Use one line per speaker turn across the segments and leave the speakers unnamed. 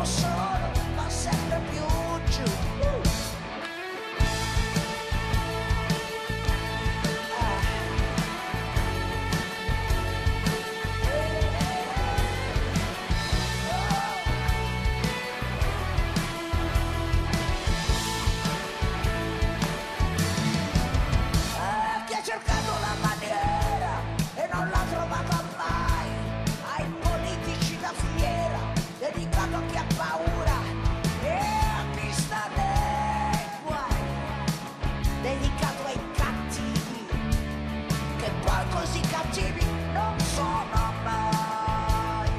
solo, ma sempre più giù. Chi ha cercato la maniera e non l'ha trovata mai, ai politici da fiera, dedicato a chi ha paura e a chi sta nei guai, dedicato ai cattivi, che poi così cattivi non sono mai.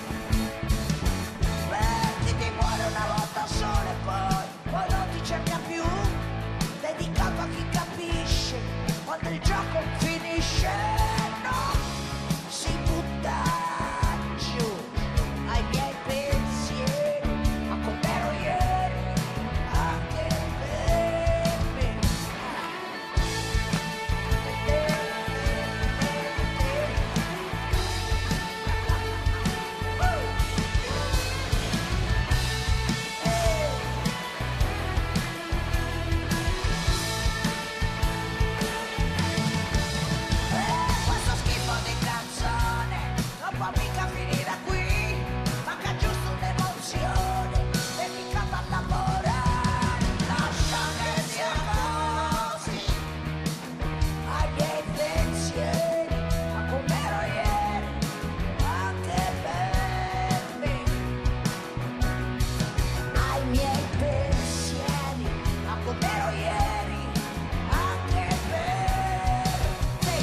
Beh, chi ti vuole una volta sola e poi non ti cerca più, dedicato a chi capisce quando il gioco finisce, no, si butta giù ai miei pensieri, a come ero ieri, anche per me. Questo schifo di canzone non può mica finire qui, manca giusto un'emozione dedicata a lavorare, lascia che sia così, ai miei pensieri, a come ero ieri, anche per me, ai miei pensieri, a come ero ieri, anche per me.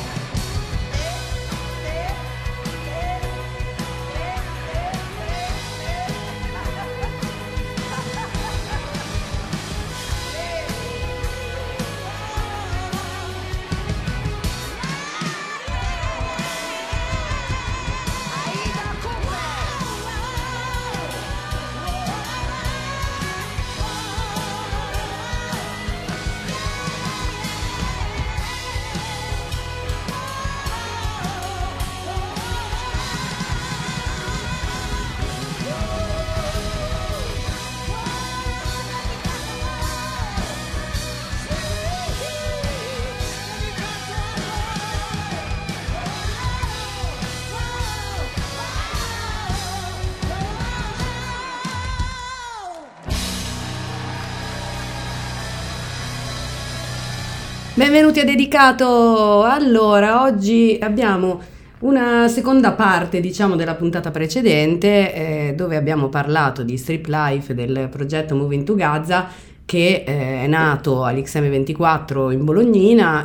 Benvenuti a Dedicato. Allora, oggi abbiamo una seconda parte, diciamo, della puntata precedente, dove abbiamo parlato di Strip Life, del progetto Moving to Gaza, che è nato all'XM24 in Bolognina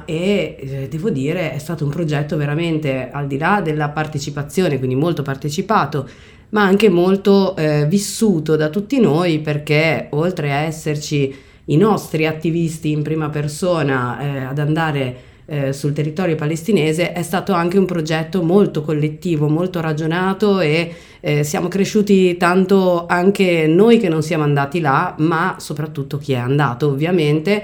e devo dire è stato un progetto veramente, al di là della partecipazione, quindi molto partecipato, ma anche molto vissuto da tutti noi, perché oltre a esserci i nostri attivisti in prima persona ad andare sul territorio palestinese, è stato anche un progetto molto collettivo, molto ragionato e siamo cresciuti tanto anche noi che non siamo andati là, ma soprattutto chi è andato ovviamente,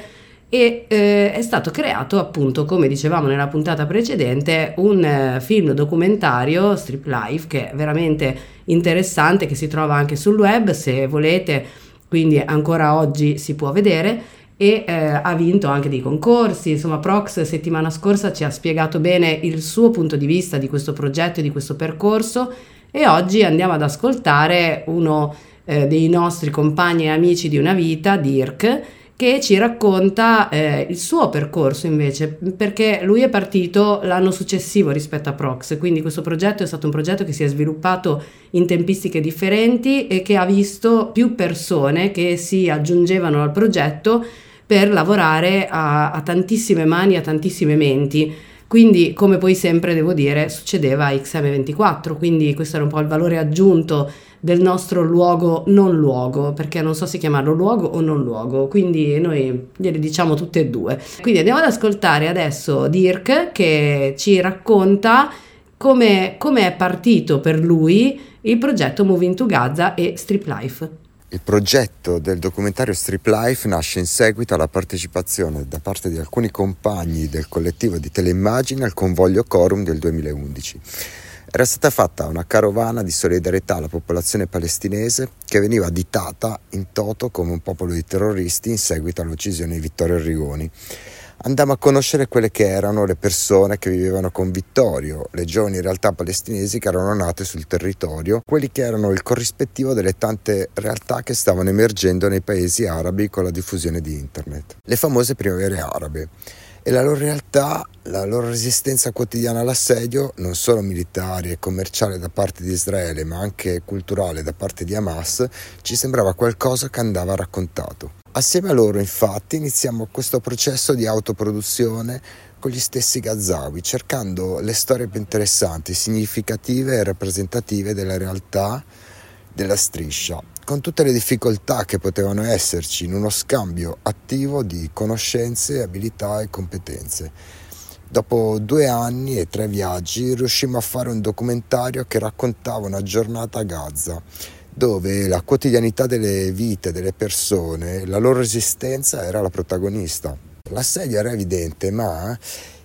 e è stato creato, appunto, come dicevamo nella puntata precedente, un film documentario, Strip Life, che è veramente interessante, che si trova anche sul web se volete, quindi ancora oggi si può vedere, e ha vinto anche dei concorsi. Insomma, Prox settimana scorsa ci ha spiegato bene il suo punto di vista di questo progetto e di questo percorso, e oggi andiamo ad ascoltare uno dei nostri compagni e amici di una vita, Dirk, che ci racconta il suo percorso invece, perché lui è partito l'anno successivo rispetto a Prox, quindi questo progetto è stato un progetto che si è sviluppato in tempistiche differenti e che ha visto più persone che si aggiungevano al progetto per lavorare a tantissime mani, a tantissime menti. Quindi, come poi sempre devo dire, succedeva a XM24, quindi questo era un po' il valore aggiunto del nostro luogo non luogo, perché non so se chiamarlo luogo o non luogo, quindi noi gliele diciamo tutte e due. Quindi andiamo ad ascoltare adesso Dirk, che ci racconta come è partito per lui il progetto Moving to Gaza e Strip Life.
Il progetto del documentario Strip Life nasce in seguito alla partecipazione da parte di alcuni compagni del collettivo di Teleimmagine al convoglio Quorum del 2011. Era stata fatta una carovana di solidarietà alla popolazione palestinese che veniva additata in toto come un popolo di terroristi in seguito all'uccisione di Vittorio Arrigoni. Andammo a conoscere quelle che erano le persone che vivevano con Vittorio, le giovani realtà palestinesi che erano nate sul territorio, quelli che erano il corrispettivo delle tante realtà che stavano emergendo nei paesi arabi con la diffusione di internet. Le famose primavere arabe. E la loro realtà, la loro resistenza quotidiana all'assedio, non solo militare e commerciale da parte di Israele, ma anche culturale da parte di Hamas, ci sembrava qualcosa che andava raccontato. Assieme a loro, infatti, iniziamo questo processo di autoproduzione con gli stessi Gazawi, cercando le storie più interessanti, significative e rappresentative della realtà della striscia, con tutte le difficoltà che potevano esserci in uno scambio attivo di conoscenze, abilità e competenze. Dopo 2 anni e 3 viaggi riuscimmo a fare un documentario che raccontava una giornata a Gaza, dove la quotidianità delle vite delle persone, la loro esistenza era la protagonista. L'assedio era evidente, ma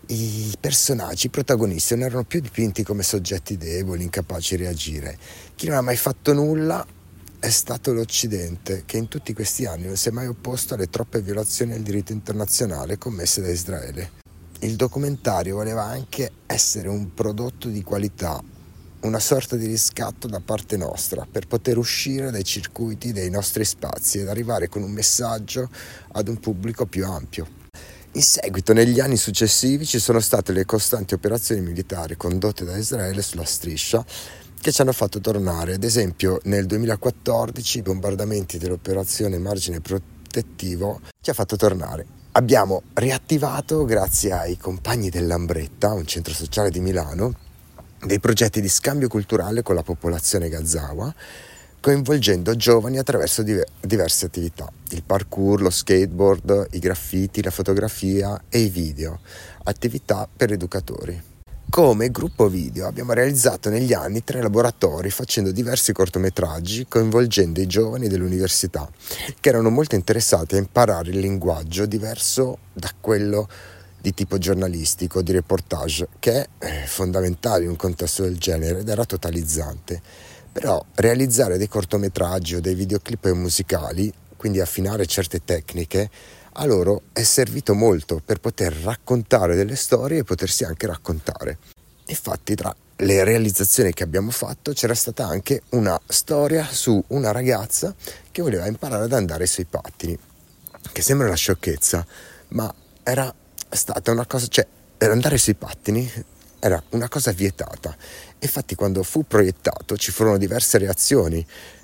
i personaggi, i protagonisti, non erano più dipinti come soggetti deboli, incapaci di reagire. Chi non ha mai fatto nulla è stato l'Occidente, che in tutti questi anni non si è mai opposto alle troppe violazioni del diritto internazionale commesse da Israele. Il documentario voleva anche essere un prodotto di qualità, una sorta di riscatto da parte nostra per poter uscire dai circuiti dei nostri spazi ed arrivare con un messaggio ad un pubblico più ampio. In seguito, negli anni successivi, ci sono state le costanti operazioni militari condotte da Israele sulla striscia che ci hanno fatto tornare. Ad esempio, nel 2014 i bombardamenti dell'operazione Margine Protettivo ci ha fatto tornare. Abbiamo riattivato, grazie ai compagni dell'Ambretta, un centro sociale di Milano, dei progetti di scambio culturale con la popolazione gazawa, coinvolgendo giovani attraverso diverse attività: il parkour, lo skateboard, i graffiti, la fotografia e i video, attività per educatori. Come gruppo video abbiamo realizzato negli anni 3 laboratori facendo diversi cortometraggi coinvolgendo i giovani dell'università che erano molto interessati a imparare il linguaggio diverso da quello di tipo giornalistico, di reportage, che è fondamentale in un contesto del genere ed era totalizzante. Però realizzare dei cortometraggi o dei videoclip musicali, quindi affinare certe tecniche, a loro è servito molto per poter raccontare delle storie e potersi anche raccontare. Infatti, tra le realizzazioni che abbiamo fatto c'era stata anche una storia su una ragazza che voleva imparare ad andare sui pattini, che sembra una sciocchezza, ma era stata una cosa, cioè andare sui pattini era una cosa vietata. Infatti, quando fu proiettato ci furono diverse reazioni.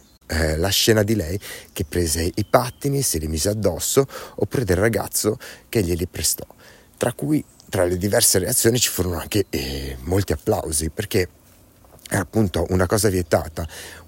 La scena di lei che prese i pattini, se li mise addosso, oppure del ragazzo che glieli prestò, tra le diverse reazioni ci furono anche molti applausi, perché era appunto una cosa vietata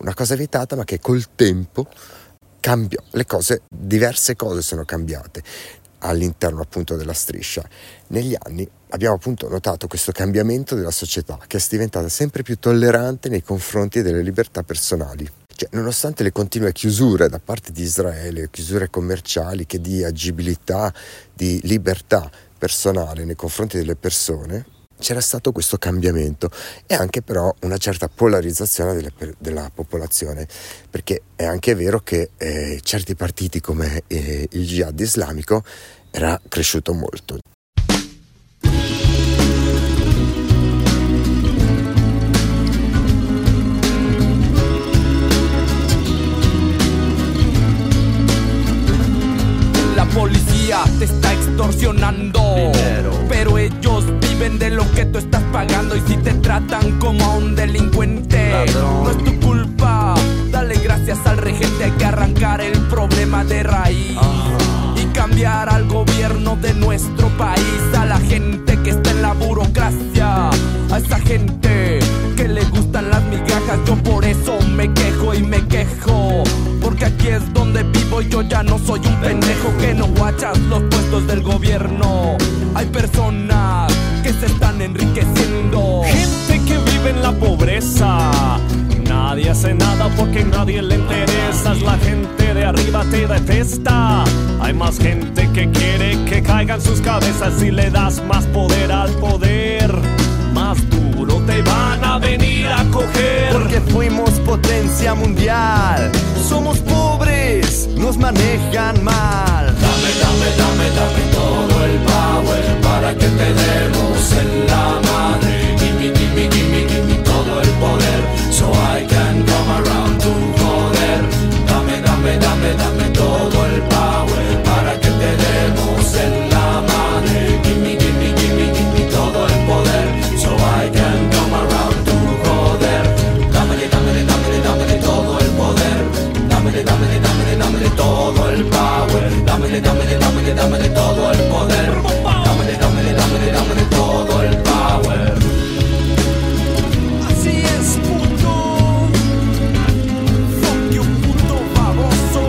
ma che col tempo cambiò. Diverse cose sono cambiate all'interno appunto della striscia. Negli anni abbiamo appunto notato questo cambiamento della società, che è diventata sempre più tollerante nei confronti delle libertà personali. Cioè, nonostante le continue chiusure da parte di Israele, chiusure commerciali che di agibilità, di libertà personale nei confronti delle persone, c'era stato questo cambiamento e anche però una certa polarizzazione della popolazione, perché è anche vero che certi partiti come il Jihad islamico era cresciuto molto.
Policía te está extorsionando dinero, pero ellos viven de lo que tú estás pagando. Y si te tratan como a un delincuente, ladrón, no es tu culpa. Dale gracias al regente, hay que arrancar el problema de raíz y cambiar al gobierno de nuestro país, a la gente que está en la burocracia, a esa gente que le gustan las migajas. Yo por eso me quejo y me quejo, porque aquí es donde vivo y yo ya no soy un pendejo que no guachas los puestos del gobierno. Hay personas que se están enriqueciendo,
gente que vive en la pobreza. Nadie hace nada porque a nadie le interesas. La gente de arriba te detesta. Hay más gente que quiere que caigan sus cabezas y le das más poder al poder. Más duro te van a venir a coger.
Porque fuimos potencia mundial. Somos pobres, nos manejan mal.
Dame, dame, dame, dame todo el power para que te demos en la madre. Gimme, gimme, gimme, gimme todo el poder, so I can come around to joder. Dame, dame, dame, dame todo el power para que te demos en la madre. Gimme, gimme, gimme, gimme todo el poder, so I can come around to joder. Dámele, dámele, dámele, dámele todo el poder. Dámele, dámele, dámele, dámele todo el power. Dámele, dámele, dámele, dámele todo el poder. Dámele, dámele, dámele, dámele todo el power.
Así es, puto. Fuck you, puto baboso.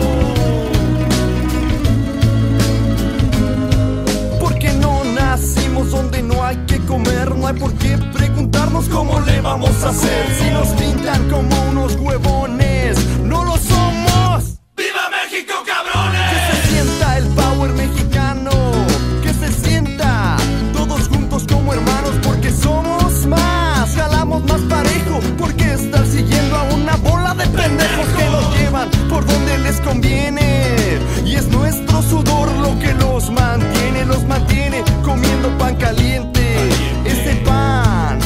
Porque no nacimos donde no hay que comer. No hay por qué preguntarnos cómo le vamos a hacer. Si nos pintan como unos huevones, no lo somos.
¡Viva México, cabrones!
Que se sienta el power mexicano, que se sienta todos juntos como hermanos, porque somos más, jalamos más parejo, porque estar siguiendo a una bola de pendejos que nos llevan por donde les conviene. Y es nuestro sudor lo que los mantiene comiendo pan caliente. Es el pan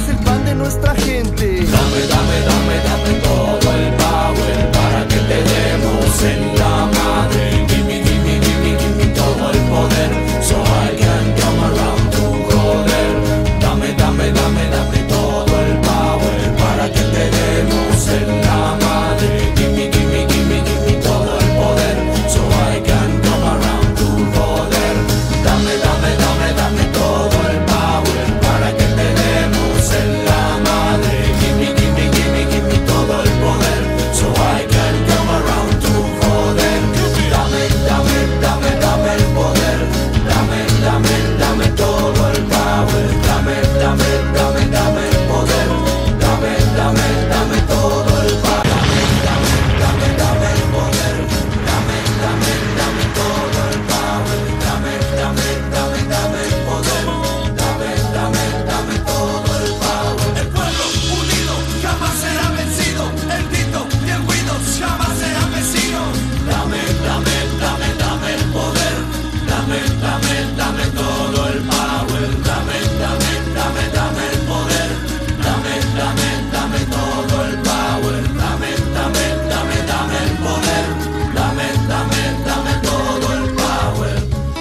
de nuestra gente.
Dame, dame, dame, dame todo el power para que te demos en la madre. Gimme, gimme, gimme, gimme todo el poder, so I can come around to joder. Dame, dame, dame, dame todo el power para que te demos en la madre. Gimme, gimme, gimme, gimme todo el poder, so I can come around to joder. Dame, dame, dame, dame todo el power para que te demos en la madre. Gimme, gimme, gimme, gimme todo el poder, so I can come around to joder. Dame, dame, dame, dame el poder. Dame, dame, dame todo el power. Dame, dame, dame, dame el poder. Dame, dame, dame todo el power. Dame, dame, dame el poder. Dame, dame, dame todo el power. Dame, dame, dame, dame el poder. Dame, dame, dame todo el power. El pueblo unido jamás será vencido. El Tito y el Guido jamás serán vecinos. Dame, dame, dame, dame el poder. Dame, dame, dame todo el power. Dame, dame, dame, dame el poder. Dame, dame, dame todo el power. Dame, dame, dame, dame el poder. Dame, dame, dame todo el power.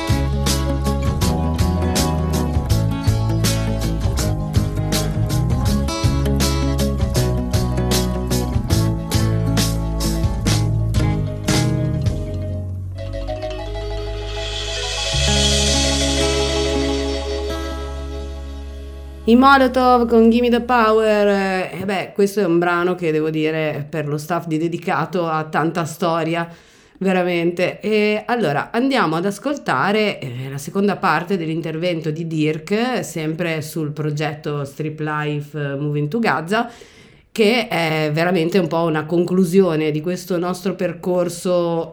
I Molotov con Gimme the Power. Questo è un brano che devo dire per lo staff di Dedicato ha tanta storia, veramente. E allora andiamo ad ascoltare la seconda parte dell'intervento di Dirk, sempre sul progetto Strip Life Moving to Gaza, che è veramente un po' una conclusione di questo nostro percorso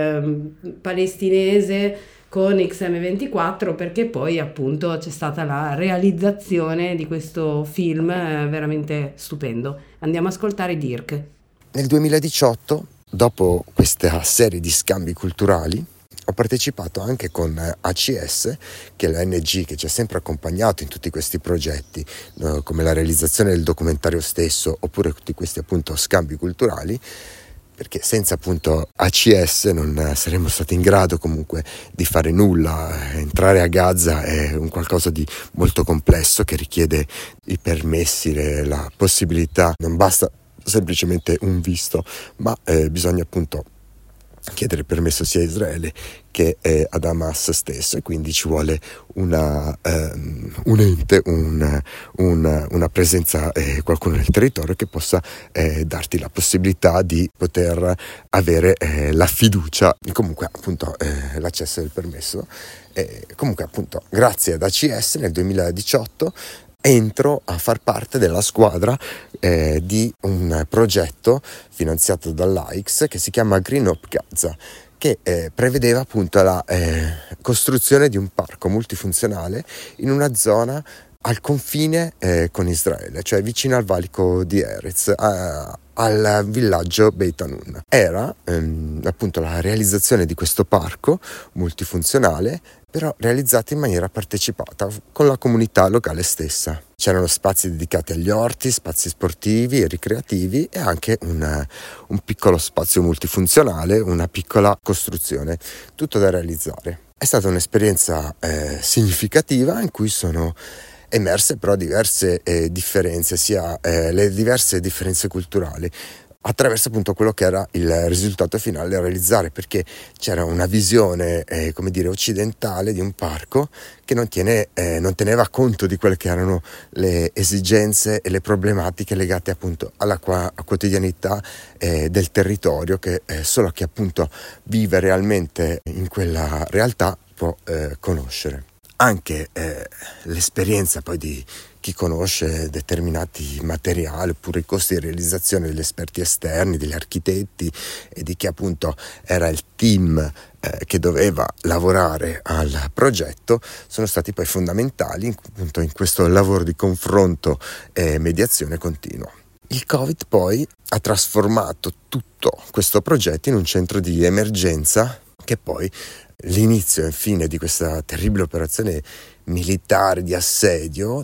palestinese con XM24, perché poi appunto c'è stata la realizzazione di questo film veramente stupendo. Andiamo ad ascoltare Dirk.
Nel 2018, dopo questa serie di scambi culturali, ho partecipato anche con ACS, che è l'ONG che ci ha sempre accompagnato in tutti questi progetti, come la realizzazione del documentario stesso, oppure tutti questi appunto scambi culturali, perché senza appunto ACS non saremmo stati in grado comunque di fare nulla. Entrare a Gaza è un qualcosa di molto complesso che richiede i permessi, la possibilità, non basta semplicemente un visto, ma bisogna appunto chiedere permesso sia a Israele che ad Hamas stesso, e quindi ci vuole un ente, una presenza, qualcuno nel territorio che possa darti la possibilità di poter avere la fiducia, comunque appunto l'accesso del permesso. Comunque appunto grazie ad ACS nel 2018 entro a far parte della squadra di un progetto finanziato dall'AIX che si chiama Green Up Gaza, che prevedeva appunto la costruzione di un parco multifunzionale in una zona al confine con Israele, cioè vicino al valico di Erez, al villaggio Beit Hanun. Era appunto la realizzazione di questo parco multifunzionale, però realizzato in maniera partecipata con la comunità locale stessa. C'erano spazi dedicati agli orti, spazi sportivi e ricreativi e anche un piccolo spazio multifunzionale, una piccola costruzione, tutto da realizzare. È stata un'esperienza significativa in cui sono emerse però diverse differenze, sia le diverse differenze culturali, attraverso appunto quello che era il risultato finale da realizzare, perché c'era una visione occidentale di un parco che non teneva conto di quelle che erano le esigenze e le problematiche legate appunto alla quotidianità del territorio, che solo chi appunto vive realmente in quella realtà può conoscere. Anche l'esperienza poi di chi conosce determinati materiali oppure i costi di realizzazione degli esperti esterni, degli architetti e di chi appunto era il team che doveva lavorare al progetto, sono stati poi fondamentali appunto in questo lavoro di confronto e mediazione continuo. Il Covid poi ha trasformato tutto questo progetto in un centro di emergenza, che poi l'inizio e fine di questa terribile operazione militare di assedio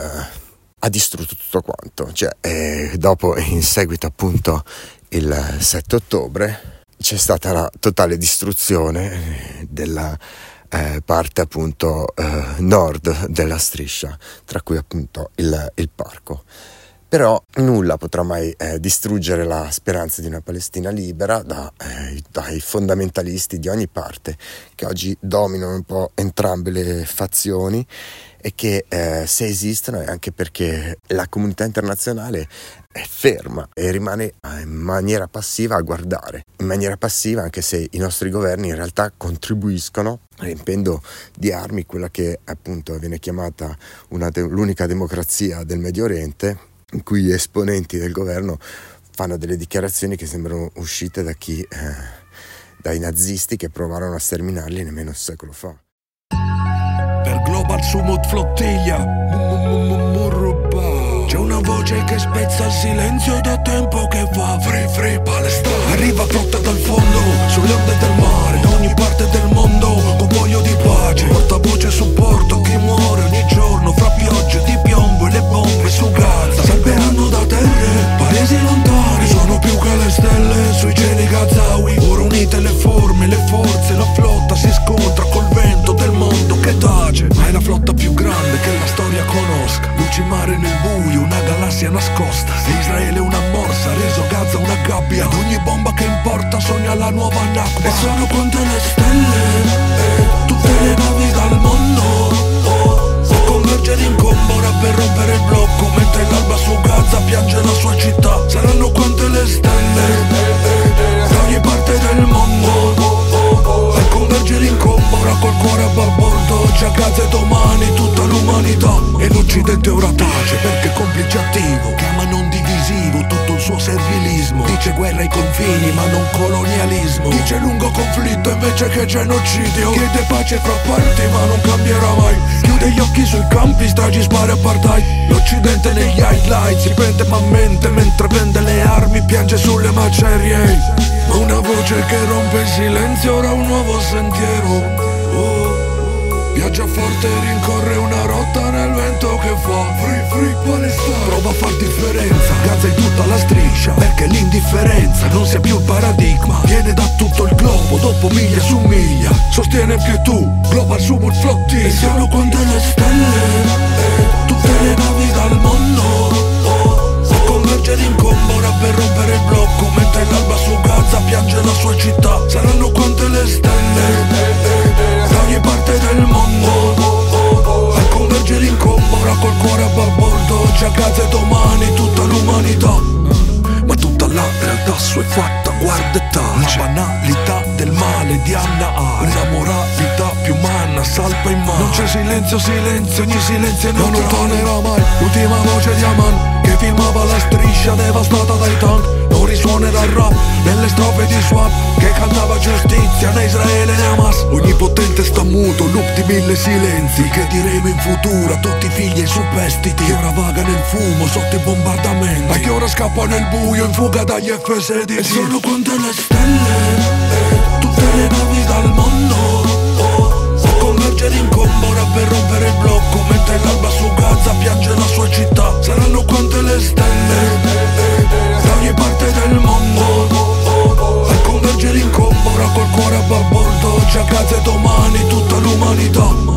ha distrutto tutto quanto. Dopo, in seguito appunto il 7 ottobre, c'è stata la totale distruzione della parte appunto nord della striscia, tra cui appunto il parco. Però nulla potrà mai distruggere la speranza di una Palestina libera dai fondamentalisti di ogni parte, che oggi dominano un po' entrambe le fazioni e che se esistono è anche perché la comunità internazionale è ferma e rimane in maniera passiva a guardare, in maniera passiva anche se i nostri governi in realtà contribuiscono riempiendo di armi quella che appunto viene chiamata l'unica democrazia del Medio Oriente, in cui gli esponenti del governo fanno delle dichiarazioni che sembrano uscite dai nazisti che provarono a sterminarli nemmeno un secolo fa.
Per Global Sumut Flottiglia c'è una voce che spezza il silenzio da tempo che va. Free, free Palestina. Arriva flotta dal fondo, sulle onde del mare, da ogni parte del mondo, con voglia di pace. Porta voce e supporto a chi muore ogni giorno, fra piogge di piombo e le bombe su Gaza. Salveranno da terre, paesi lontani, sono più che le stelle sui cieli gazawi. Ora unite le forme, le forze, la flotta si scontra col vento del mondo che tace. Ma è la flotta più grande che la storia conosca. Luci mare nel buio, una galassia nascosta. Se Israele una morsa, reso Gaza una gabbia. Ad ogni bomba che importa sogna la nuova Nakba. E sono quante le stelle, tutte le navi dal mondo, a convergere in combora per rompere il blocco. Mentre l'alba su Gaza piange la sua città. Saranno quante le stelle, da ogni parte del mondo, a convergere in combora col cuore a babordo. Oggi a Gaza e domani tutta l'umanità. E l'Occidente ora tace perché complice attivo, chiama non divisivo tutto il suo servilismo. Dice guerra ai confini ma non colonialismo. Dice lungo conflitto invece che genocidio. Chiede pace fra parti ma non cambierà mai. Chiude gli occhi sui campi, stragi, spari apartheid. L'Occidente negli highlights ripete ma mente, mentre vende le armi piange sulle macerie. Ma una voce che rompe il silenzio, ora un nuovo sentiero. Viaggia forte e rincorre una rotta nel vento che fa. Free, free Palestina. Prova a far differenza, Gaza in tutta la striscia, perché l'indifferenza non sia più il paradigma. Viene da tutto il globo, dopo miglia su miglia. Sostiene più tu, Global Sumut Flottiglia. E sono quante le stelle, tutte le navi dal mondo, a convergere in combora per rompere il blocco. Mentre l'alba su Gaza piange la sua città. Saranno quante le stelle, da ogni parte del mondo, a convergere in combora col cuore a babordo. Oggi a Gaza e domani tutta l'umanità. Ma tutta la realtà assuefatta, guarda e tace. La banalità del male di Anna A. Una moralità più umana salpa in mano. Non c'è silenzio, ogni silenzio non tonerà mai. L'ultima voce di Aman che filmava la striscia devastata dai tank. Non risuonerà il rap nelle strofe di Swap che cantava giustizia né Israele né Hamas. Ogni potente sta muto, loop di 1000 silenzi. Che diremo in futuro a tutti i figli e i superstiti, che ora vaga nel fumo sotto i bombardamenti, e che ora scappa nel buio in fuga dagli F-16. E sono quante le stelle, tutte le navi dal mondo, a convergere in combora per rompere il blocco, mentre l'alba su Gaza piange la sua città. Saranno quante le stelle, da ogni parte del mondo, a convergere in combora col cuore a babordo. Oggi a Gaza e domani tutta l'umanità.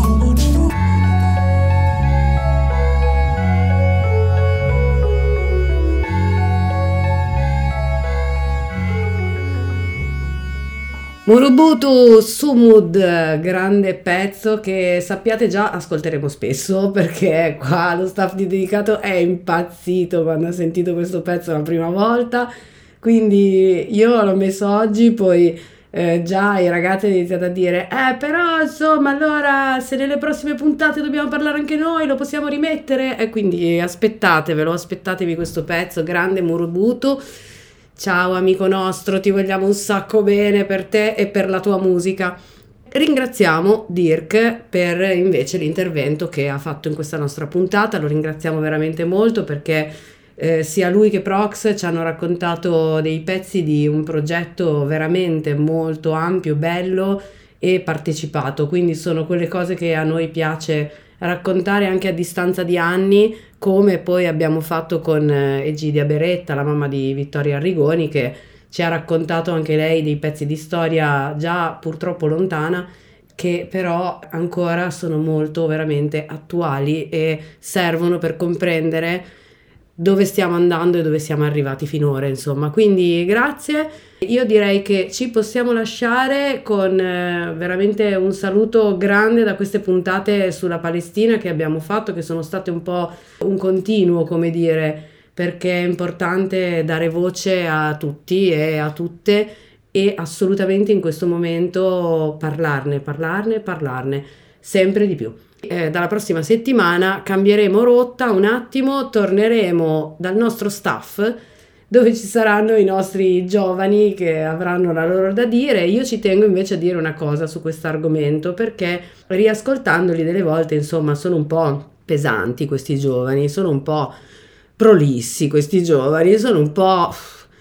Murubutu Sumud, grande pezzo che sappiate già ascolteremo spesso, perché qua lo staff di Dedicato è impazzito quando ha sentito questo pezzo la prima volta, quindi io l'ho messo oggi, poi già i ragazzi hanno iniziato a dire però insomma allora se nelle prossime puntate dobbiamo parlare anche noi lo possiamo rimettere, e quindi aspettatevi questo pezzo. Grande Murubutu. Ciao amico nostro, ti vogliamo un sacco bene per te e per la tua musica. Ringraziamo Dirk per invece l'intervento che ha fatto in questa nostra puntata, lo ringraziamo veramente molto perché sia lui che Prox ci hanno raccontato dei pezzi di un progetto veramente molto ampio, bello e partecipato, quindi sono quelle cose che a noi piace raccontare anche a distanza di anni, come poi abbiamo fatto con Egidia Beretta, la mamma di Vittorio Arrigoni, che ci ha raccontato anche lei dei pezzi di storia già purtroppo lontana, che però ancora sono molto veramente attuali e servono per comprendere dove stiamo andando e dove siamo arrivati finora, insomma. Quindi grazie. Io direi che ci possiamo lasciare con veramente un saluto grande da queste puntate sulla Palestina che abbiamo fatto, che sono state un po' un continuo, come dire, perché è importante dare voce a tutti e a tutte, e assolutamente in questo momento parlarne sempre di più. Dalla prossima settimana cambieremo rotta un attimo, torneremo dal nostro staff dove ci saranno i nostri giovani che avranno la loro da dire. Io ci tengo invece a dire una cosa su questo argomento, perché riascoltandoli delle volte, insomma, sono un po' pesanti questi giovani, sono un po' prolissi questi giovani, sono un po',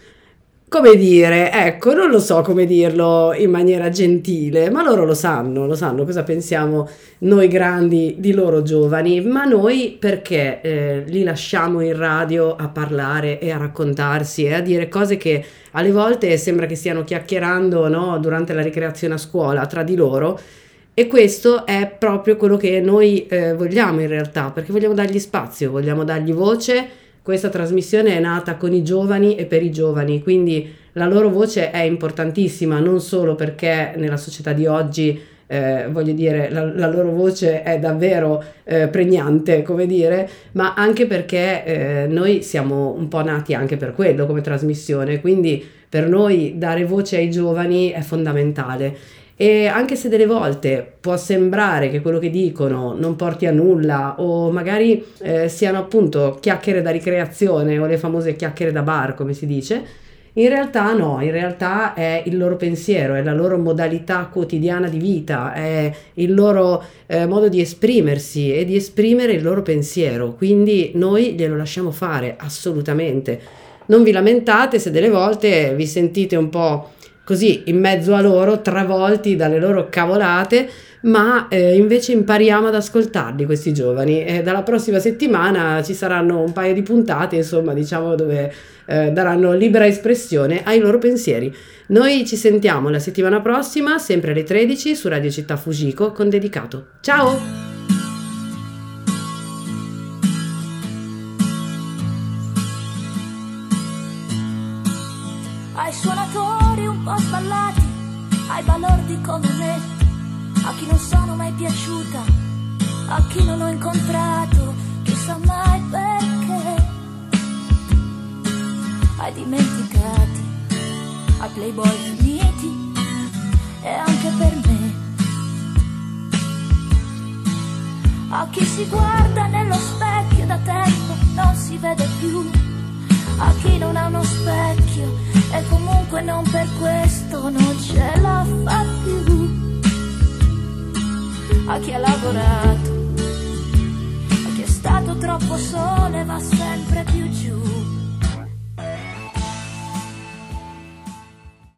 come dire, ecco, non lo so come dirlo in maniera gentile, ma loro lo sanno cosa pensiamo noi grandi di loro giovani, ma noi perché li lasciamo in radio a parlare e a raccontarsi e a dire cose che alle volte sembra che stiano chiacchierando, no, durante la ricreazione a scuola tra di loro, e questo è proprio quello che noi vogliamo in realtà, perché vogliamo dargli spazio, vogliamo dargli voce. Questa trasmissione è nata con i giovani e per i giovani, quindi la loro voce è importantissima, non solo perché nella società di oggi, voglio dire, la loro voce è davvero pregnante, come dire, ma anche perché noi siamo un po' nati anche per quello come trasmissione, quindi per noi dare voce ai giovani è fondamentale. E anche se delle volte può sembrare che quello che dicono non porti a nulla, o magari siano appunto chiacchiere da ricreazione o le famose chiacchiere da bar, come si dice, in realtà no, in realtà è il loro pensiero, è la loro modalità quotidiana di vita, è il loro modo di esprimersi e di esprimere il loro pensiero, quindi noi glielo lasciamo fare assolutamente. Non vi lamentate se delle volte vi sentite un po' così in mezzo a loro, travolti dalle loro cavolate, ma invece impariamo ad ascoltarli questi giovani, e dalla prossima settimana ci saranno un paio di puntate, insomma, diciamo, dove daranno libera espressione ai loro pensieri. Noi ci sentiamo la settimana prossima, sempre alle 13 su Radio Città Fujiko con Dedicato. Ciao!
Ai suonatori un po' sballati, ai balordi come me, a chi non sono mai piaciuta, a chi non ho incontrato, chissà mai perché, ai dimenticati, ai playboy finiti e anche per me, a chi si guarda nello specchio da tempo non si vede più, a chi non ha uno specchio e comunque non per questo questo non ce la fa più. A chi ha lavorato, a chi è stato troppo sole va sempre più giù.